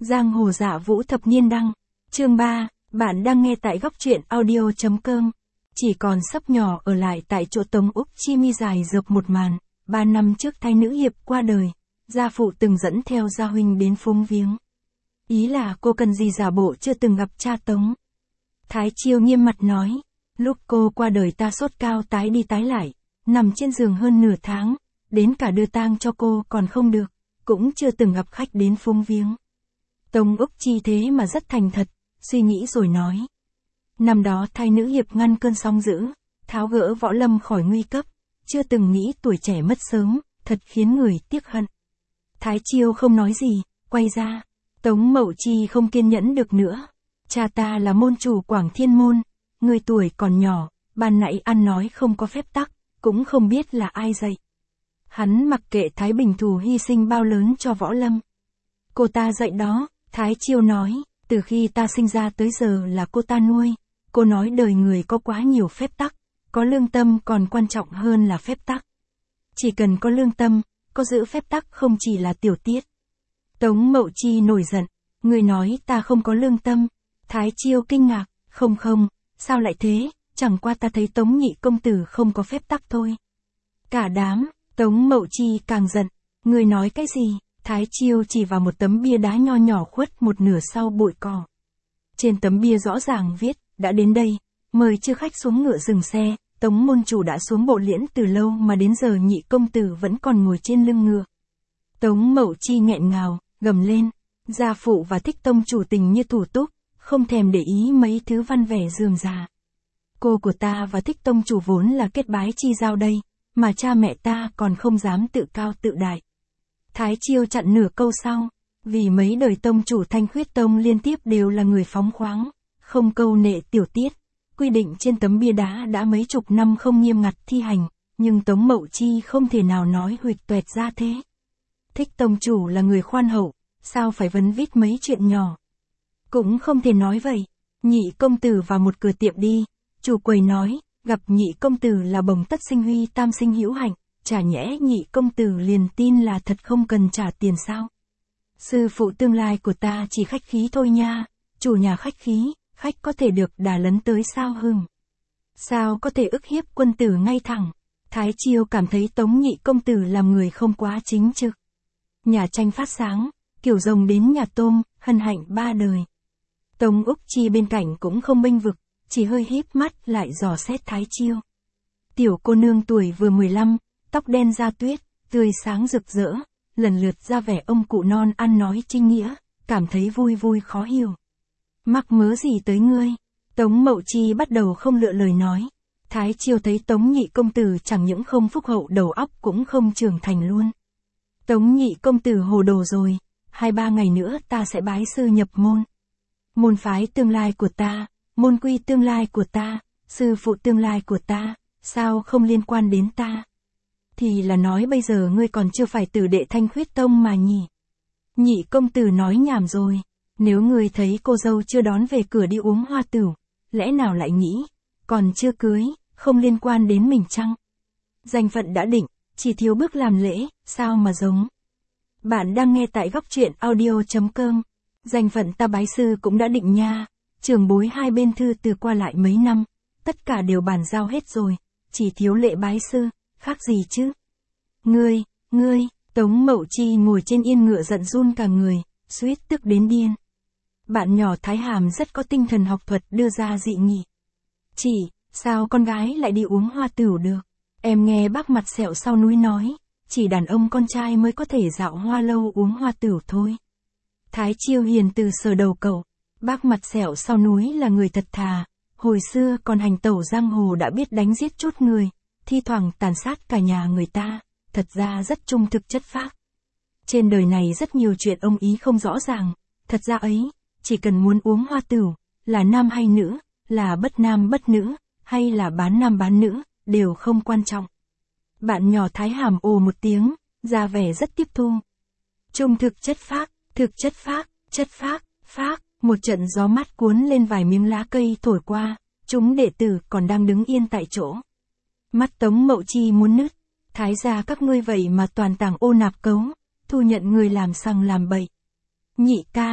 Giang hồ dạ vũ thập niên đăng. Chương 3, bạn đang nghe tại góc truyện audio.com. Chỉ còn sắp nhỏ ở lại tại chỗ Tống Úc Chi mi dài dược một màn. 3 năm trước thái nữ hiệp qua đời, gia phụ từng dẫn theo gia huynh đến phúng viếng. Ý là cô cần gì giả bộ chưa từng gặp cha Tống. Thái Chiêu nghiêm mặt nói, lúc cô qua đời ta sốt cao tái đi tái lại, nằm trên giường hơn nửa tháng, đến cả đưa tang cho cô còn không được, cũng chưa từng gặp khách đến phúng viếng. Tống Úc Chi thế mà rất thành thật, suy nghĩ rồi nói. Năm đó thái nữ hiệp ngăn cơn sóng dữ, tháo gỡ Võ Lâm khỏi nguy cấp, chưa từng nghĩ tuổi trẻ mất sớm, thật khiến người tiếc hận. Thái Chiêu không nói gì, quay ra. Tống Mậu Chi không kiên nhẫn được nữa. Cha ta là môn chủ Quảng Thiên Môn, người tuổi còn nhỏ, ban nãy ăn nói không có phép tắc, cũng không biết là ai dạy. Hắn mặc kệ Thái Bình Thù hy sinh bao lớn cho Võ Lâm. Cô ta dạy đó, Thái Chiêu nói, từ khi ta sinh ra tới giờ là cô ta nuôi. Cô nói đời người có quá nhiều phép tắc, có lương tâm còn quan trọng hơn là phép tắc. Chỉ cần có lương tâm, có giữ phép tắc không chỉ là tiểu tiết. Tống Mậu Chi nổi giận, người nói ta không có lương tâm. Thái Chiêu kinh ngạc, không, sao lại thế, chẳng qua ta thấy Tống nhị công tử không có phép tắc thôi. Cả đám, Tống Mậu Chi càng giận, người nói cái gì? Thái Chiêu chỉ vào một tấm bia đá nho nhỏ khuất một nửa sau bụi cỏ. Trên tấm bia rõ ràng viết, đã đến đây, mời chư khách xuống ngựa dừng xe. Tống môn chủ đã xuống bộ liễn từ lâu mà đến giờ nhị công tử vẫn còn ngồi trên lưng ngựa. Tống Mậu Chi nghẹn ngào, gầm lên, gia phụ và Thích tông chủ tình như thủ túc, không thèm để ý mấy thứ văn vẻ rườm rà. Cô của ta và Thích tông chủ vốn là kết bái chi giao đây, mà cha mẹ ta còn không dám tự cao tự đại. Thái Chiêu chặn nửa câu sau, vì mấy đời tông chủ Thanh Khuyết Tông liên tiếp đều là người phóng khoáng, không câu nệ tiểu tiết. Quy định trên tấm bia đá đã mấy chục năm không nghiêm ngặt thi hành, nhưng Tống Mậu Chi không thể nào nói huỵch toẹt ra thế. Thích tông chủ là người khoan hậu, sao phải vấn vít mấy chuyện nhỏ. Cũng không thể nói vậy. Nhị công tử vào một cửa tiệm đi, chủ quầy nói, gặp nhị công tử là bồng tất sinh huy tam sinh hữu hạnh, chả nhẽ nhị công tử liền tin là thật không cần trả tiền sao. Sư phụ tương lai của ta chỉ khách khí thôi nha, chủ nhà khách khí. Khách có thể được đà lấn tới sao hưng? Sao có thể ức hiếp quân tử ngay thẳng? Thái Chiêu cảm thấy Tống nhị công tử làm người không quá chính trực. Nhà tranh phát sáng, kiểu rồng đến nhà tôm, hân hạnh ba đời. Tống Úc Chi bên cạnh cũng không bênh vực, chỉ hơi híp mắt lại dò xét Thái Chiêu. Tiểu cô nương tuổi vừa 15, tóc đen da tuyết, tươi sáng rực rỡ, lần lượt ra vẻ ông cụ non ăn nói trinh nghĩa, cảm thấy vui khó hiểu. Mắc mớ gì tới ngươi? Tống Mậu Chi bắt đầu không lựa lời nói. Thái Chiêu thấy Tống nhị công tử chẳng những không phúc hậu đầu óc cũng không trưởng thành luôn. Tống nhị công tử hồ đồ rồi, 2-3 ngày nữa ta sẽ bái sư nhập môn. Môn phái tương lai của ta, môn quy tương lai của ta, sư phụ tương lai của ta, sao không liên quan đến ta? Thì là nói bây giờ ngươi còn chưa phải tử đệ Thanh Khuyết Tông mà nhỉ? Nhị công tử nói nhảm rồi. Nếu ngươi thấy cô dâu chưa đón về cửa đi uống hoa tửu, lẽ nào lại nghĩ, còn chưa cưới, không liên quan đến mình chăng? Danh phận đã định, chỉ thiếu bước làm lễ, sao mà giống? Bạn đang nghe tại góc truyện audio.com. Danh phận ta bái sư cũng đã định nha, trưởng bối hai bên thư từ qua lại mấy năm, tất cả đều bàn giao hết rồi, chỉ thiếu lễ bái sư, khác gì chứ? Ngươi, Tống Mậu Chi ngồi trên yên ngựa giận run cả người, suýt tức đến điên. Bạn nhỏ Thái Hàm rất có tinh thần học thuật đưa ra dị nghị. Chị, sao con gái lại đi uống hoa tửu được? Em nghe bác mặt sẹo sau núi nói, chỉ đàn ông con trai mới có thể dạo hoa lâu uống hoa tửu thôi. Thái Chiêu hiền từ sờ đầu cậu, bác mặt sẹo sau núi là người thật thà, hồi xưa còn hành tẩu giang hồ đã biết đánh giết chút người, thi thoảng tàn sát cả nhà người ta, thật ra rất trung thực chất phác. Trên đời này rất nhiều chuyện ông ý không rõ ràng, thật ra ấy, chỉ cần muốn uống hoa tửu, là nam hay nữ, là bất nam bất nữ, hay là bán nam bán nữ, đều không quan trọng. Bạn nhỏ Thái Hàm ồ một tiếng, ra vẻ rất tiếp thu. Trung thực chất phác, chất phác, một trận gió mát cuốn lên vài miếng lá cây thổi qua, chúng đệ tử còn đang đứng yên tại chỗ. Mắt Tống Mậu Chi muốn nứt, Thái gia các ngươi vậy mà toàn tàng ô nạp cấu, thu nhận người làm sằng làm bậy. Nhị ca,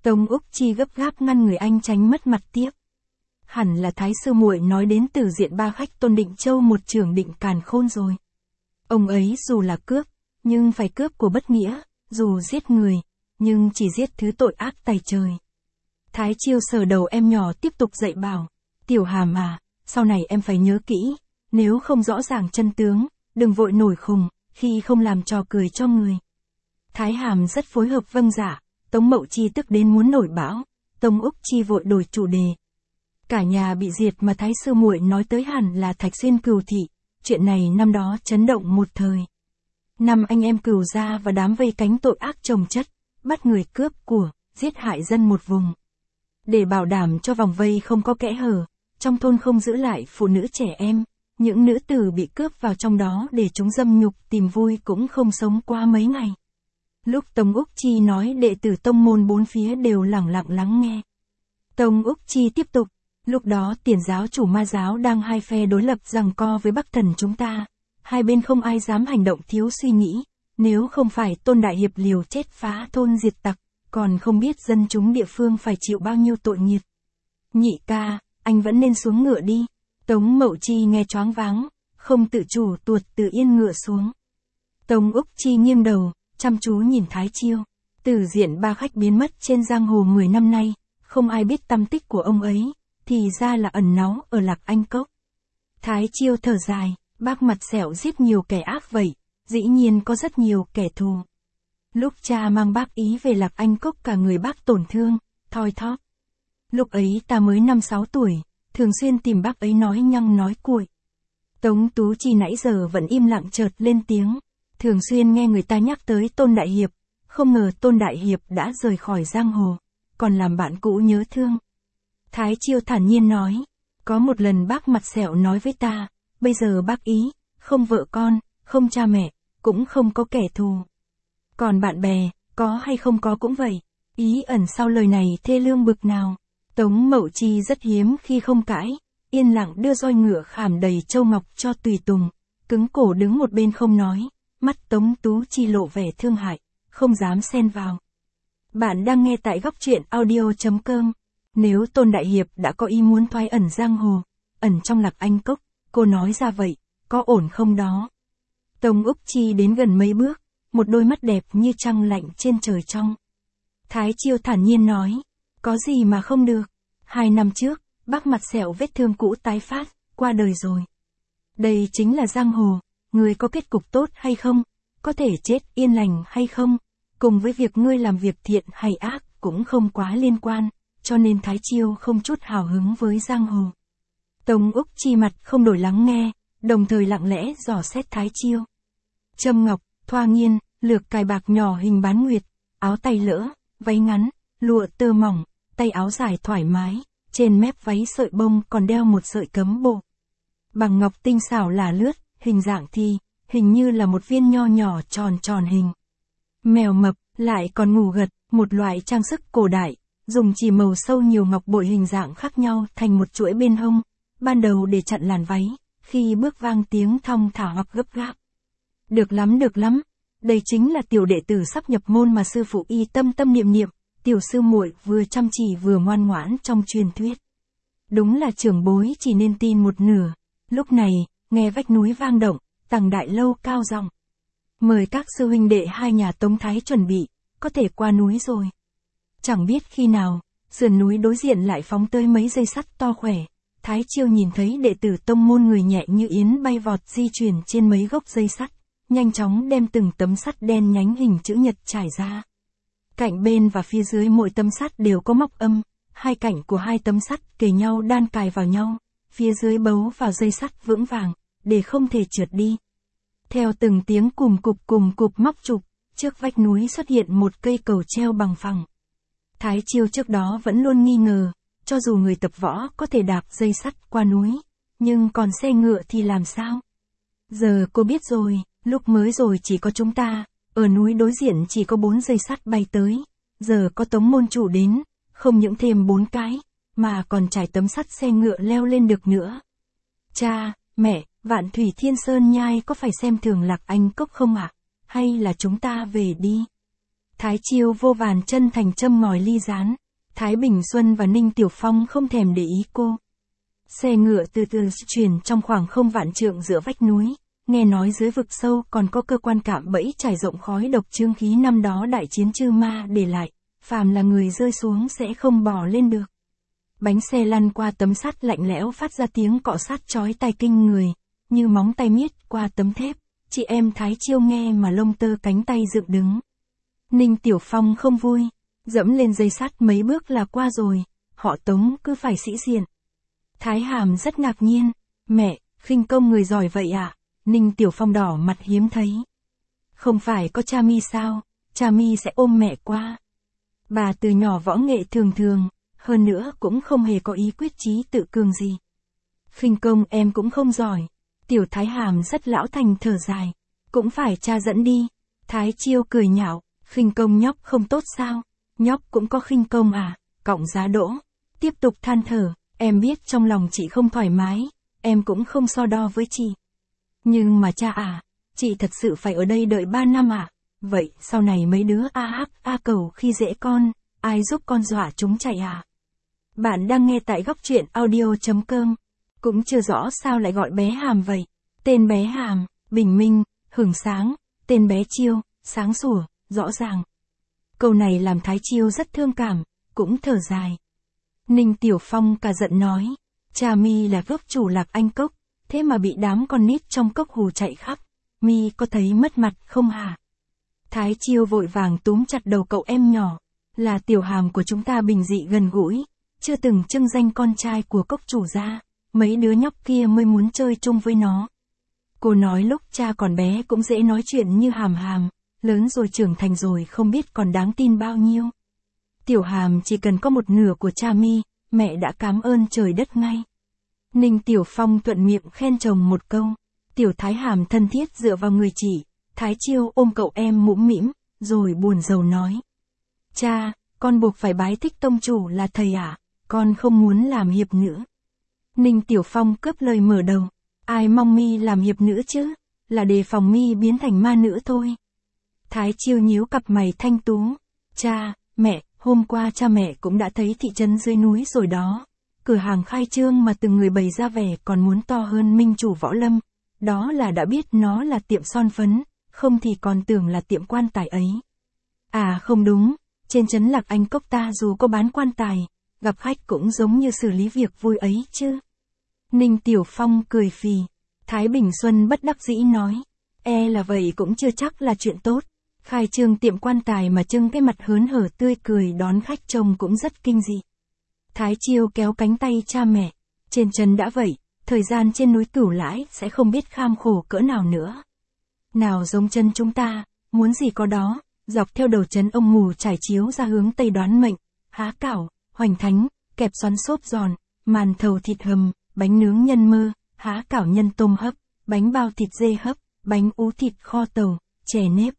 Tống Úc Chi gấp gáp ngăn người anh tránh mất mặt tiếp. Hẳn là Thái sư muội nói đến từ diện ba khách Tôn Định Châu một trưởng Định Càn Khôn rồi. Ông ấy dù là cướp, nhưng phải cướp của bất nghĩa, dù giết người, nhưng chỉ giết thứ tội ác tày trời. Thái Chiêu sờ đầu em nhỏ tiếp tục dạy bảo, Tiểu Hàm à, sau này em phải nhớ kỹ, nếu không rõ ràng chân tướng, đừng vội nổi khùng, khi không làm trò cười cho người. Thái Hàm rất phối hợp vâng dạ, Tống Mậu Chi tức đến muốn nổi bão, Tống Úc Chi vội đổi chủ đề. Cả nhà bị diệt mà Thái sư muội nói tới hẳn là Thạch Xuyên Cừu thị, chuyện này năm đó chấn động một thời. Năm anh em Cừu gia và đám vây cánh tội ác chồng chất, bắt người cướp của, giết hại dân một vùng. Để bảo đảm cho vòng vây không có kẽ hở, trong thôn không giữ lại phụ nữ trẻ em, những nữ tử bị cướp vào trong đó để chúng dâm nhục tìm vui cũng không sống qua mấy ngày. Lúc Tống Úc Chi nói đệ tử tông môn bốn phía đều lẳng lặng lắng nghe. Tống Úc Chi tiếp tục, lúc đó Tiền giáo chủ Ma giáo đang hai phe đối lập giằng co với Bắc Thần chúng ta, hai bên không ai dám hành động thiếu suy nghĩ, nếu không phải Tôn Đại Hiệp liều chết phá thôn diệt tặc, còn không biết dân chúng địa phương phải chịu bao nhiêu tội nghiệp. Nhị ca, anh vẫn nên xuống ngựa đi. Tống Mậu Chi nghe choáng váng, không tự chủ tuột từ yên ngựa xuống. Tống Úc Chi nghiêng đầu, chăm chú nhìn Thái Chiêu. Từ diện ba khách biến mất trên giang hồ 10 năm nay, không ai biết tăm tích của ông ấy, thì ra là ẩn náu ở Lạc Anh Cốc. Thái Chiêu thở dài, bác Mặt Sẹo giết nhiều kẻ ác vậy, dĩ nhiên có rất nhiều kẻ thù. Lúc cha mang bác ý về Lạc Anh Cốc cả người bác tổn thương, thoi thóp. Lúc ấy ta mới 5-6 tuổi, thường xuyên tìm bác ấy nói nhăng nói cuội. Tống Tú Chi nãy giờ vẫn im lặng chợt lên tiếng, thường xuyên nghe người ta nhắc tới Tôn Đại Hiệp, không ngờ Tôn Đại Hiệp đã rời khỏi giang hồ, còn làm bạn cũ nhớ thương. Thái Chiêu thản nhiên nói, có một lần bác Mặt Sẹo nói với ta, bây giờ bác ý, không vợ con, không cha mẹ, cũng không có kẻ thù. Còn bạn bè, có hay không có cũng vậy, ý ẩn sau lời này thê lương bực nào. Tống Mậu Chi rất hiếm khi không cãi, yên lặng đưa roi ngựa khảm đầy châu ngọc cho tùy tùng, cứng cổ đứng một bên không nói, mắt Tống Tú Chi lộ vẻ thương hại, không dám xen vào. Bạn đang nghe tại góc truyện audio.com. Nếu Tôn Đại Hiệp đã có ý muốn thoái ẩn giang hồ, ẩn trong Lạc Anh Cốc, cô nói ra vậy, có ổn không đó? Tống Úc Chi đến gần mấy bước, một đôi mắt đẹp như trăng lạnh trên trời trong. Thái Chiêu thản nhiên nói, có gì mà không được, 2 năm trước, bác Mặt Sẹo vết thương cũ tái phát, qua đời rồi. Đây chính là giang hồ, người có kết cục tốt hay không, có thể chết yên lành hay không, cùng với việc ngươi làm việc thiện hay ác cũng không quá liên quan, cho nên Thái Chiêu không chút hào hứng với giang hồ. Tống Úc Chi mặt không đổi lắng nghe, đồng thời lặng lẽ dò xét Thái Chiêu. Châm ngọc, thoa nghiên, lược cài bạc nhỏ hình bán nguyệt, áo tay lỡ, váy ngắn, lụa tơ mỏng, tay áo dài thoải mái, trên mép váy sợi bông còn đeo một sợi cấm bộ. Bằng ngọc tinh xảo là lướt, hình dạng thì, hình như là một viên nho nhỏ tròn tròn hình. Mèo mập, lại còn ngủ gật, một loại trang sức cổ đại, dùng chỉ màu sâu nhiều ngọc bội hình dạng khác nhau thành một chuỗi bên hông, ban đầu để chặn làn váy, khi bước vang tiếng thong thả hoặc gấp gáp. Được lắm, đây chính là tiểu đệ tử sắp nhập môn mà sư phụ y tâm tâm niệm niệm, tiểu sư muội vừa chăm chỉ vừa ngoan ngoãn trong truyền thuyết. Đúng là trưởng bối chỉ nên tin một nửa. Lúc này, nghe vách núi vang động, Tằng Đại Lâu cao giọng, mời các sư huynh đệ hai nhà Tống Thái chuẩn bị, có thể qua núi rồi. Chẳng biết khi nào, sườn núi đối diện lại phóng tới mấy dây sắt to khỏe. Thái Chiêu nhìn thấy đệ tử tông môn người nhẹ như yến bay vọt di chuyển trên mấy gốc dây sắt, nhanh chóng đem từng tấm sắt đen nhánh hình chữ nhật trải ra. Cạnh bên và phía dưới mỗi tấm sắt đều có móc âm, hai cạnh của hai tấm sắt kề nhau đan cài vào nhau, phía dưới bấu vào dây sắt vững vàng, để không thể trượt đi. Theo từng tiếng cùm cụp móc trục, trước vách núi xuất hiện một cây cầu treo bằng phẳng. Thái Chiêu trước đó vẫn luôn nghi ngờ, cho dù người tập võ có thể đạp dây sắt qua núi, nhưng còn xe ngựa thì làm sao? Giờ cô biết rồi, lúc mới rồi chỉ có chúng ta, ở núi đối diện chỉ có 4 dây sắt bay tới, giờ có Tống môn chủ đến, không những thêm 4 cái, mà còn trải tấm sắt xe ngựa leo lên được nữa. Cha, mẹ, Vạn Thủy Thiên Sơn Nhai có phải xem thường Lạc Anh Cốc không ạ? Hay là chúng ta về đi? Thái Chiêu vô vàn chân thành châm ngòi ly gián. Thái Bình Xuân và Ninh Tiểu Phong không thèm để ý cô. Xe ngựa từ từ chuyển trong khoảng không vạn trượng giữa vách núi. Nghe nói dưới vực sâu còn có cơ quan cạm bẫy trải rộng khói độc chương khí năm đó đại chiến chư ma để lại. Phàm là người rơi xuống sẽ không bò lên được. Bánh xe lăn qua tấm sắt lạnh lẽo phát ra tiếng cọ sát chói tai kinh người, như móng tay miết qua tấm thép. Chị em Thái Chiêu nghe mà lông tơ cánh tay dựng đứng. Ninh Tiểu Phong không vui, dẫm lên dây sắt mấy bước là qua rồi, họ Tống cứ phải sĩ diện. Thái Hàm rất ngạc nhiên, mẹ, khinh công người giỏi vậy à? Ninh Tiểu Phong đỏ mặt hiếm thấy. Không phải có cha mi sao, cha mi sẽ ôm mẹ qua. Bà từ nhỏ võ nghệ thường thường, hơn nữa cũng không hề có ý quyết chí tự cường gì. Khinh công em cũng không giỏi. Tiểu Thái Hàm rất lão thành thở dài. Cũng phải cha dẫn đi. Thái Chiêu cười nhạo, khinh công nhóc không tốt sao? Nhóc cũng có khinh công à? Cọng giá đỗ. Tiếp tục than thở, em biết trong lòng chị không thoải mái, em cũng không so đo với chị. Nhưng mà cha à, chị thật sự phải ở đây đợi 3 năm à? Vậy sau này mấy đứa a cầu khi dễ con, ai giúp con dọa chúng chạy à? Bạn đang nghe tại góc truyện audio.com. Cũng chưa rõ sao lại gọi bé Hàm vậy. Tên bé Hàm, bình minh, hửng sáng, tên bé Chiêu, sáng sủa, rõ ràng. Câu này làm Thái Chiêu rất thương cảm, cũng thở dài. Ninh Tiểu Phong cả giận nói, cha mi là gốc chủ Lạc Anh Cốc, thế mà bị đám con nít trong cốc hù chạy khắp, mi có thấy mất mặt không hả? Thái Chiêu vội vàng túm chặt đầu cậu em nhỏ, là Tiểu Hàm của chúng ta bình dị gần gũi, chưa từng trưng danh con trai của cốc chủ ra, mấy đứa nhóc kia mới muốn chơi chung với nó. Cô nói lúc cha còn bé cũng dễ nói chuyện như Hàm Hàm, lớn rồi trưởng thành rồi không biết còn đáng tin bao nhiêu. Tiểu Hàm chỉ cần có một nửa của cha mi, mẹ đã cảm ơn trời đất ngay. Ninh Tiểu Phong thuận miệng khen chồng một câu. Tiểu Thái Hàm thân thiết dựa vào người chị. Thái Chiêu ôm cậu em mũm mĩm, rồi buồn rầu nói. Cha, con buộc phải bái thích tông chủ là thầy à? Con không muốn làm hiệp nữ. Ninh Tiểu Phong cướp lời mở đầu. Ai mong mi làm hiệp nữ chứ? Là đề phòng mi biến thành ma nữ thôi. Thái Chiêu nhíu cặp mày thanh tú. Cha, mẹ, hôm qua cha mẹ cũng đã thấy thị trấn dưới núi rồi đó. Cửa hàng khai trương mà từng người bày ra vẻ còn muốn to hơn minh chủ võ lâm. Đó là đã biết nó là tiệm son phấn, không thì còn tưởng là tiệm quan tài ấy. À không đúng, trên trấn Lạc Anh Cốc ta dù có bán quan tài, gặp khách cũng giống như xử lý việc vui ấy chứ. Ninh Tiểu Phong cười phì. Thái Bình Xuân bất đắc dĩ nói. E là vậy cũng chưa chắc là chuyện tốt. Khai trương tiệm quan tài mà trưng cái mặt hớn hở tươi cười đón khách trông cũng rất kinh dị. Thái Chiêu kéo cánh tay cha mẹ. Trên trấn đã vậy, thời gian trên núi Cửu Lãi sẽ không biết kham khổ cỡ nào nữa. Nào giống chân chúng ta, muốn gì có đó, dọc theo đầu trấn ông mù trải chiếu ra hướng tây đoán mệnh, há cảo, hoành thánh, kẹp xoắn xốp giòn, màn thầu thịt hầm, bánh nướng nhân mơ, há cảo nhân tôm hấp, bánh bao thịt dê hấp, bánh ú thịt kho tàu, chè nếp.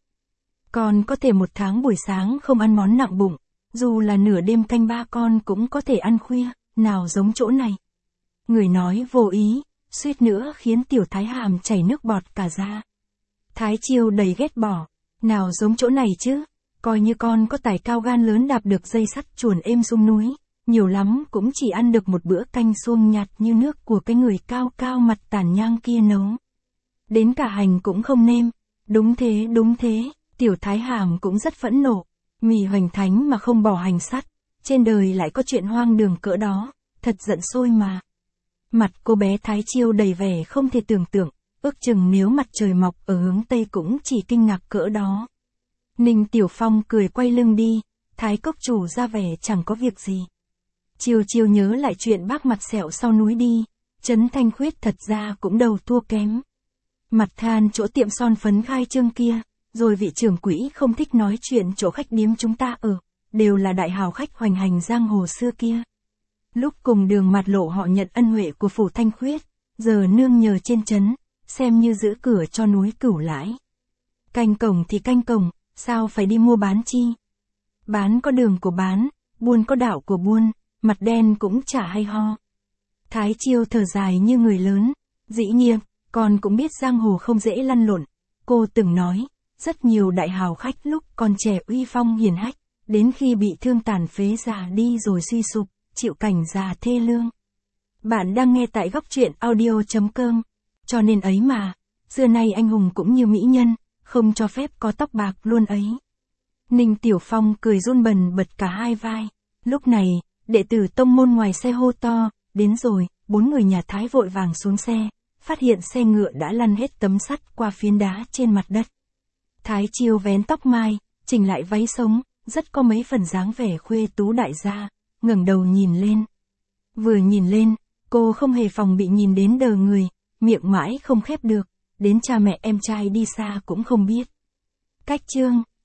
Con có thể một tháng buổi sáng không ăn món nặng bụng, dù là nửa đêm canh ba con cũng có thể ăn khuya, nào giống chỗ này. Người nói vô ý, suýt nữa khiến Tiểu Thái Hàm chảy nước bọt cả ra. Thái Chiêu đầy ghét bỏ, nào giống chỗ này chứ, coi như con có tài cao gan lớn đạp được dây sắt chuồn êm xuống núi, nhiều lắm cũng chỉ ăn được một bữa canh suông nhạt như nước của cái người cao cao mặt tàn nhang kia nấu. Đến cả hành cũng không nêm. Đúng thế, Tiểu Thái Hàm cũng rất phẫn nộ. Mì hoành thánh mà không bỏ hành sắt, trên đời lại có chuyện hoang đường cỡ đó, thật giận sôi mà. Mặt cô bé Thái Chiêu đầy vẻ không thể tưởng tượng, ước chừng nếu mặt trời mọc ở hướng Tây cũng chỉ kinh ngạc cỡ đó. Ninh Tiểu Phong cười quay lưng đi, Thái Cốc chủ ra vẻ chẳng có việc gì. Chiêu nhớ lại chuyện bác mặt sẹo sau núi đi, Trấn Thanh Khuyết thật ra cũng đầu thua kém. Mặt than chỗ tiệm son phấn khai trương kia, rồi vị trưởng quỹ không thích nói chuyện chỗ khách điếm chúng ta ở, đều là đại hào khách hoành hành giang hồ xưa kia. Lúc cùng Đường Mạt Lộ họ nhận ân huệ của phủ Thanh Khuyết, giờ nương nhờ trên trấn, xem như giữ cửa cho núi Cửu Lãi. Canh cổng thì canh cổng, sao phải đi mua bán chi? Bán có đường của bán, buôn có đạo của buôn, mặt đen cũng chả hay ho. Thái Chiêu thở dài như người lớn, dĩ nhiên, con cũng biết giang hồ không dễ lăn lộn. Cô từng nói, rất nhiều đại hào khách lúc còn trẻ uy phong hiển hách, đến khi bị thương tàn phế già đi rồi suy sụp, chịu cảnh già thê lương. Bạn đang nghe tại góc truyện audio.com. Cho nên ấy mà, xưa nay anh hùng cũng như mỹ nhân, không cho phép có tóc bạc luôn ấy. Ninh Tiểu Phong cười run bần bật cả hai vai. Lúc này, đệ tử tông môn ngoài xe hô to, đến rồi, 4 người nhà Thái vội vàng xuống xe, phát hiện xe ngựa đã lăn hết tấm sắt qua phiến đá trên mặt đất. Thái Chiêu vén tóc mai, chỉnh lại váy sống, rất có mấy phần dáng vẻ khuê tú đại gia, ngẩng đầu nhìn lên. Vừa nhìn lên, cô không hề phòng bị nhìn đến đờ người, miệng mãi không khép được, đến cha mẹ em trai đi xa cũng không biết. Cách chương,